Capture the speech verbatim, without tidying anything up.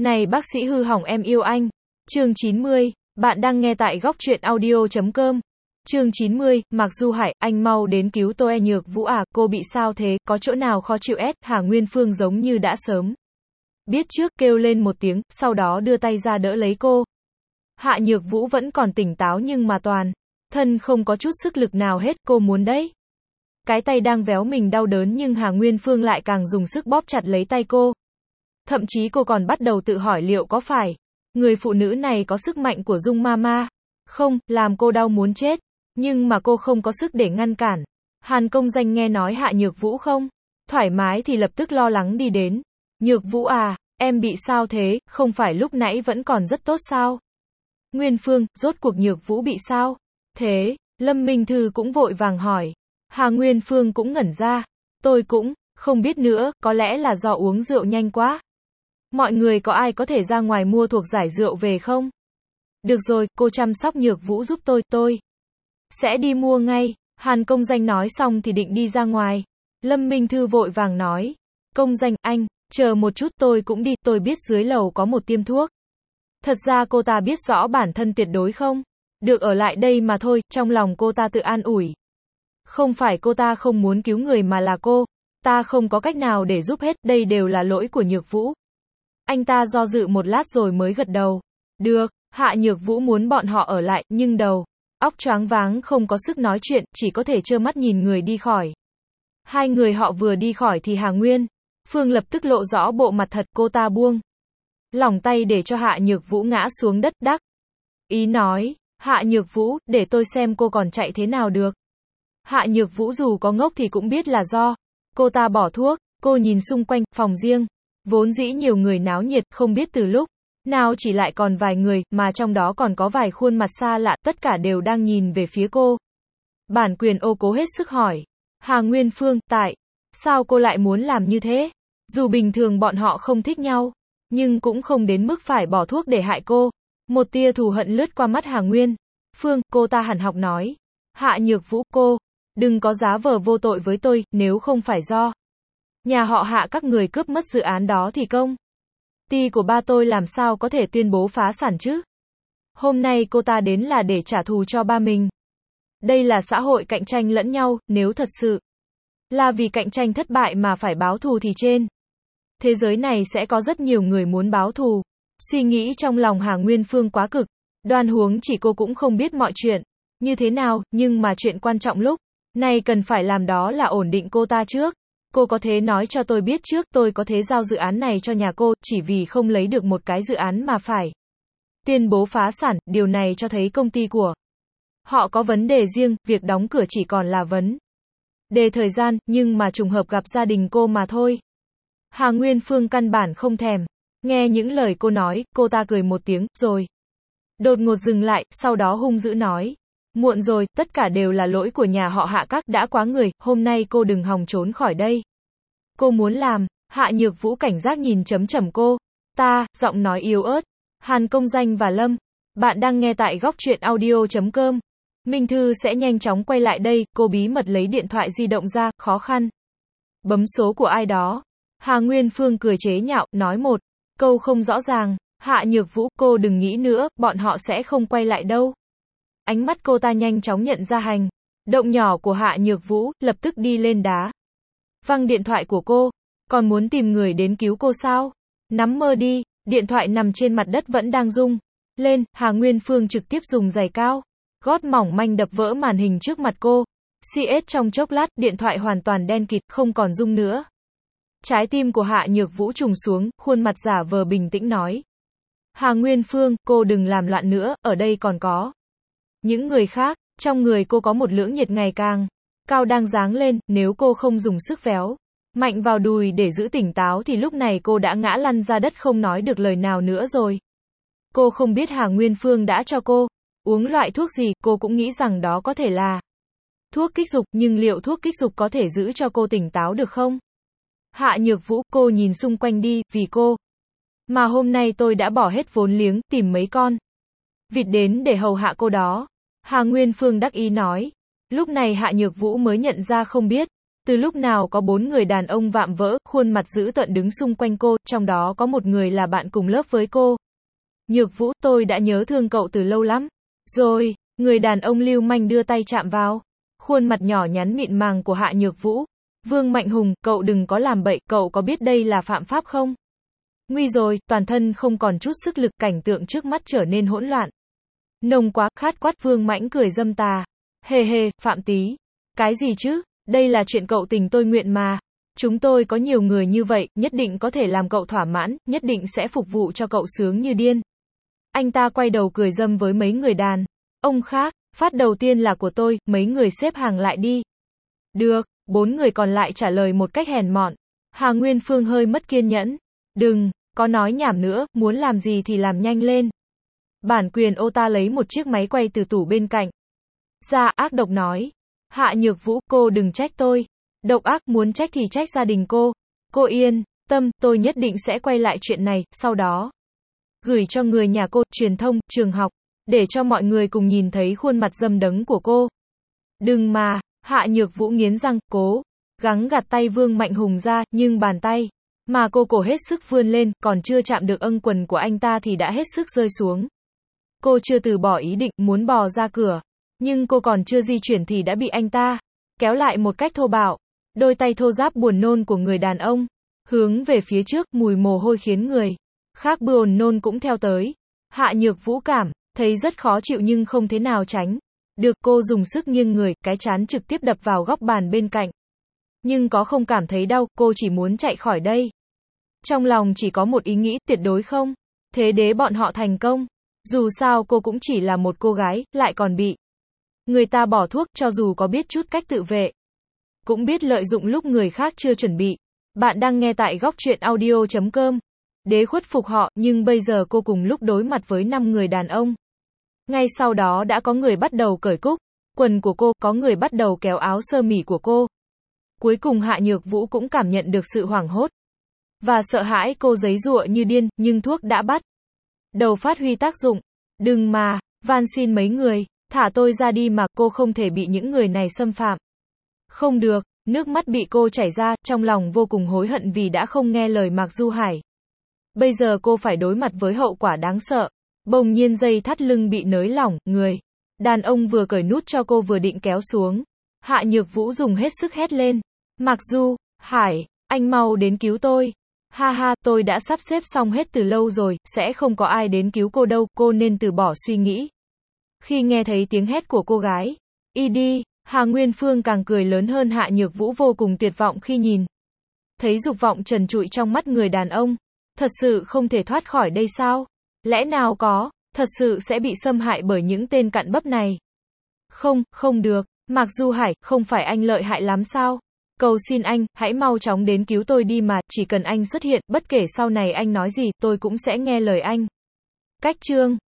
Này bác sĩ hư hỏng em yêu anh. Chương chín mươi, bạn đang nghe tại góc truyện audio chấm com. Chương chín mươi, Mạc Du Hải, anh mau đến cứu tôi. Nhược Vũ à, cô bị sao thế, có chỗ nào khó chịu? S. Hà Nguyên Phương giống như đã sớm biết trước, kêu lên một tiếng, sau đó đưa tay ra đỡ lấy cô. Hạ Nhược Vũ vẫn còn tỉnh táo nhưng mà toàn thân không có chút sức lực nào hết, cô muốn đấy. Cái tay đang véo mình đau đớn nhưng Hà Nguyên Phương lại càng dùng sức bóp chặt lấy tay cô. Thậm chí cô còn bắt đầu tự hỏi liệu có phải người phụ nữ này có sức mạnh của Dung Mama không, làm cô đau muốn chết. Nhưng mà cô không có sức để ngăn cản. Hàn Công Danh nghe nói Hạ Nhược Vũ không thoải mái thì lập tức lo lắng đi đến. Nhược Vũ à, em bị sao thế, không phải lúc nãy vẫn còn rất tốt sao? Nguyên Phương, rốt cuộc Nhược Vũ bị sao? Thế, Lâm Minh Thư cũng vội vàng hỏi. Hà Nguyên Phương cũng ngẩn ra. Tôi cũng không biết nữa, có lẽ là do uống rượu nhanh quá. Mọi người có ai có thể ra ngoài mua thuốc giải rượu về không? Được rồi, cô chăm sóc Nhược Vũ giúp tôi, tôi sẽ đi mua ngay. Hàn Công Danh nói xong thì định đi ra ngoài. Lâm Minh Thư vội vàng nói. Công Danh, anh, chờ một chút, tôi cũng đi, tôi biết dưới lầu có một tiệm thuốc. Thật ra cô ta biết rõ bản thân tuyệt đối không được ở lại đây mà thôi, trong lòng cô ta tự an ủi. Không phải cô ta không muốn cứu người mà là cô ta không có cách nào để giúp hết, đây đều là lỗi của Nhược Vũ. Anh ta do dự một lát rồi mới gật đầu. Được, Hạ Nhược Vũ muốn bọn họ ở lại, nhưng đầu óc choáng váng không có sức nói chuyện, chỉ có thể trơ mắt nhìn người đi khỏi. Hai người họ vừa đi khỏi thì Hà Nguyên Phương lập tức lộ rõ bộ mặt thật, cô ta buông lỏng tay để cho Hạ Nhược Vũ ngã xuống đất, đắc ý nói, Hạ Nhược Vũ, để tôi xem cô còn chạy thế nào được. Hạ Nhược Vũ dù có ngốc thì cũng biết là do cô ta bỏ thuốc. Cô nhìn xung quanh, phòng riêng vốn dĩ nhiều người náo nhiệt, không biết từ lúc nào chỉ lại còn vài người, mà trong đó còn có vài khuôn mặt xa lạ, tất cả đều đang nhìn về phía cô. Bản quyền ô cố hết sức hỏi. Hà Nguyên Phương, tại sao cô lại muốn làm như thế? Dù bình thường bọn họ không thích nhau, nhưng cũng không đến mức phải bỏ thuốc để hại cô. Một tia thù hận lướt qua mắt Hà Nguyên Phương, cô ta hằn học nói. Hạ Nhược Vũ, cô đừng có giá vờ vô tội với tôi, nếu không phải do nhà họ Hạ các người cướp mất dự án đó thì công ty của ba tôi làm sao có thể tuyên bố phá sản chứ? Hôm nay cô ta đến là để trả thù cho ba mình. Đây là xã hội cạnh tranh lẫn nhau, nếu thật sự là vì cạnh tranh thất bại mà phải báo thù thì trên thế giới này sẽ có rất nhiều người muốn báo thù. Suy nghĩ trong lòng Hà Nguyên Phương quá cực. Đoan huống chỉ cô cũng không biết mọi chuyện như thế nào, nhưng mà chuyện quan trọng lúc này cần phải làm đó là ổn định cô ta trước. Cô có thể nói cho tôi biết trước, tôi có thể giao dự án này cho nhà cô, chỉ vì không lấy được một cái dự án mà phải tuyên bố phá sản, điều này cho thấy công ty của họ có vấn đề riêng, việc đóng cửa chỉ còn là vấn đề thời gian, nhưng mà trùng hợp gặp gia đình cô mà thôi. Hà Nguyên Phương căn bản không thèm nghe những lời cô nói, cô ta cười một tiếng, rồi đột ngột dừng lại, sau đó hung dữ nói. Muộn rồi, tất cả đều là lỗi của nhà họ Hạ các, đã quá người, hôm nay cô đừng hòng trốn khỏi đây. Cô muốn làm. Hạ Nhược Vũ cảnh giác nhìn chấm chấm cô ta, giọng nói yếu ớt. Hàn Công Danh và Lâm, bạn đang nghe tại góc truyện audio chấm com. Minh Thư sẽ nhanh chóng quay lại đây, cô bí mật lấy điện thoại di động ra, khó khăn bấm số của ai đó. Hà Nguyên Phương cười chế nhạo, nói một câu không rõ ràng. Hạ Nhược Vũ, cô đừng nghĩ nữa, bọn họ sẽ không quay lại đâu. Ánh mắt cô ta nhanh chóng nhận ra hành động nhỏ của Hạ Nhược Vũ, lập tức đi lên đá văng điện thoại của cô. Còn muốn tìm người đến cứu cô sao? Nắm mơ đi. Điện thoại nằm trên mặt đất vẫn đang rung lên. Hà Nguyên Phương trực tiếp dùng giày cao gót mỏng manh đập vỡ màn hình trước mặt cô. xê ét trong chốc lát, điện thoại hoàn toàn đen kịt, không còn rung nữa. Trái tim của Hạ Nhược Vũ trùng xuống, khuôn mặt giả vờ bình tĩnh nói. Hà Nguyên Phương, cô đừng làm loạn nữa, ở đây còn có những người khác. Trong người cô có một lưỡng nhiệt ngày càng cao đang giáng lên, nếu cô không dùng sức véo mạnh vào đùi để giữ tỉnh táo thì lúc này cô đã ngã lăn ra đất không nói được lời nào nữa rồi. Cô không biết Hà Nguyên Phương đã cho cô uống loại thuốc gì, cô cũng nghĩ rằng đó có thể là thuốc kích dục, nhưng liệu thuốc kích dục có thể giữ cho cô tỉnh táo được không? Hạ Nhược Vũ, cô nhìn xung quanh đi, vì cô mà hôm nay tôi đã bỏ hết vốn liếng, tìm mấy con vịt đến để hầu hạ cô đó. Hà Nguyên Phương đắc ý nói. Lúc này Hạ Nhược Vũ mới nhận ra không biết Từ lúc nào có bốn người đàn ông vạm vỡ, khuôn mặt dữ tợn đứng xung quanh cô, trong đó có một người là bạn cùng lớp với cô. Nhược Vũ, tôi đã nhớ thương cậu từ lâu lắm. Rồi, người đàn ông lưu manh đưa tay chạm vào khuôn mặt nhỏ nhắn mịn màng của Hạ Nhược Vũ. Vương Mạnh Hùng, cậu đừng có làm bậy, cậu có biết đây là phạm pháp không? Nguy rồi, toàn thân không còn chút sức lực, cảnh tượng trước mắt trở nên hỗn loạn. Nồng quá, khát quát, Vương Mãnh cười dâm tà. Hề hề, Phạm Tý. Cái gì chứ? Đây là chuyện cậu tình tôi nguyện mà. Chúng tôi có nhiều người như vậy, nhất định có thể làm cậu thỏa mãn, nhất định sẽ phục vụ cho cậu sướng như điên. Anh ta quay đầu cười dâm với mấy người đàn ông khác. Phát đầu tiên là của tôi, mấy người xếp hàng lại đi. Được, bốn người còn lại trả lời một cách hèn mọn. Hà Nguyên Phương hơi mất kiên nhẫn. Đừng, có nói nhảm nữa, muốn làm gì thì làm nhanh lên. Bản quyền ô ta lấy một chiếc máy quay từ tủ bên cạnh. Ra ác độc nói. Hạ Nhược Vũ, cô đừng trách tôi. Độc ác, muốn trách thì trách gia đình cô. Cô yên tâm, tôi nhất định sẽ quay lại chuyện này, sau đó gửi cho người nhà cô, truyền thông, trường học, để cho mọi người cùng nhìn thấy khuôn mặt dâm đấng của cô. Đừng mà, Hạ Nhược Vũ nghiến răng, cố gắng gạt tay Vương Mạnh Hùng ra, nhưng bàn tay mà cô cổ hết sức vươn lên, còn chưa chạm được âng quần của anh ta thì đã hết sức rơi xuống. Cô chưa từ bỏ ý định, muốn bò ra cửa, nhưng cô còn chưa di chuyển thì đã bị anh ta kéo lại một cách thô bạo. Đôi tay thô ráp buồn nôn của người đàn ông hướng về phía trước, mùi mồ hôi khiến người khác buồn nôn cũng theo tới. Hạ Nhược Vũ cảm thấy rất khó chịu nhưng không thế nào tránh được, cô dùng sức nghiêng người, cái trán trực tiếp đập vào góc bàn bên cạnh. Nhưng có không cảm thấy đau, cô chỉ muốn chạy khỏi đây. Trong lòng chỉ có một ý nghĩ, tuyệt đối không thế đế bọn họ thành công. Dù sao cô cũng chỉ là một cô gái, lại còn bị người ta bỏ thuốc, cho dù có biết chút cách tự vệ, cũng biết lợi dụng lúc người khác chưa chuẩn bị. Bạn đang nghe tại góc truyện audio chấm com. Đế khuất phục họ, nhưng bây giờ cô cùng lúc đối mặt với năm người đàn ông. Ngay sau đó đã có người bắt đầu cởi cúc quần của cô, có người bắt đầu kéo áo sơ mi của cô. Cuối cùng Hạ Nhược Vũ cũng cảm nhận được sự hoảng hốt và sợ hãi, cô giãy giụa như điên, nhưng thuốc đã bắt đầu phát huy tác dụng. Đừng mà, van xin mấy người, thả tôi ra đi mà, cô không thể bị những người này xâm phạm. Không được, nước mắt bị cô chảy ra, trong lòng vô cùng hối hận vì đã không nghe lời Mạc Du Hải. Bây giờ cô phải đối mặt với hậu quả đáng sợ. Bỗng nhiên dây thắt lưng bị nới lỏng, người đàn ông vừa cởi nút cho cô vừa định kéo xuống. Hạ Nhược Vũ dùng hết sức hét lên. Mạc Du Hải, anh mau đến cứu tôi. Ha ha, tôi đã sắp xếp xong hết từ lâu rồi, sẽ không có ai đến cứu cô đâu, cô nên từ bỏ suy nghĩ. Khi nghe thấy tiếng hét của cô gái, y đi, Hà Nguyên Phương càng cười lớn hơn. Hạ Nhược Vũ vô cùng tuyệt vọng khi nhìn thấy dục vọng trần trụi trong mắt người đàn ông. Thật sự không thể thoát khỏi đây sao? Lẽ nào có, thật sự sẽ bị xâm hại bởi những tên cặn bắp này? Không, không được, Mạc Du Hải, không phải anh lợi hại lắm sao? Cầu xin anh, hãy mau chóng đến cứu tôi đi mà, chỉ cần anh xuất hiện, bất kể sau này anh nói gì, tôi cũng sẽ nghe lời anh. Cách chương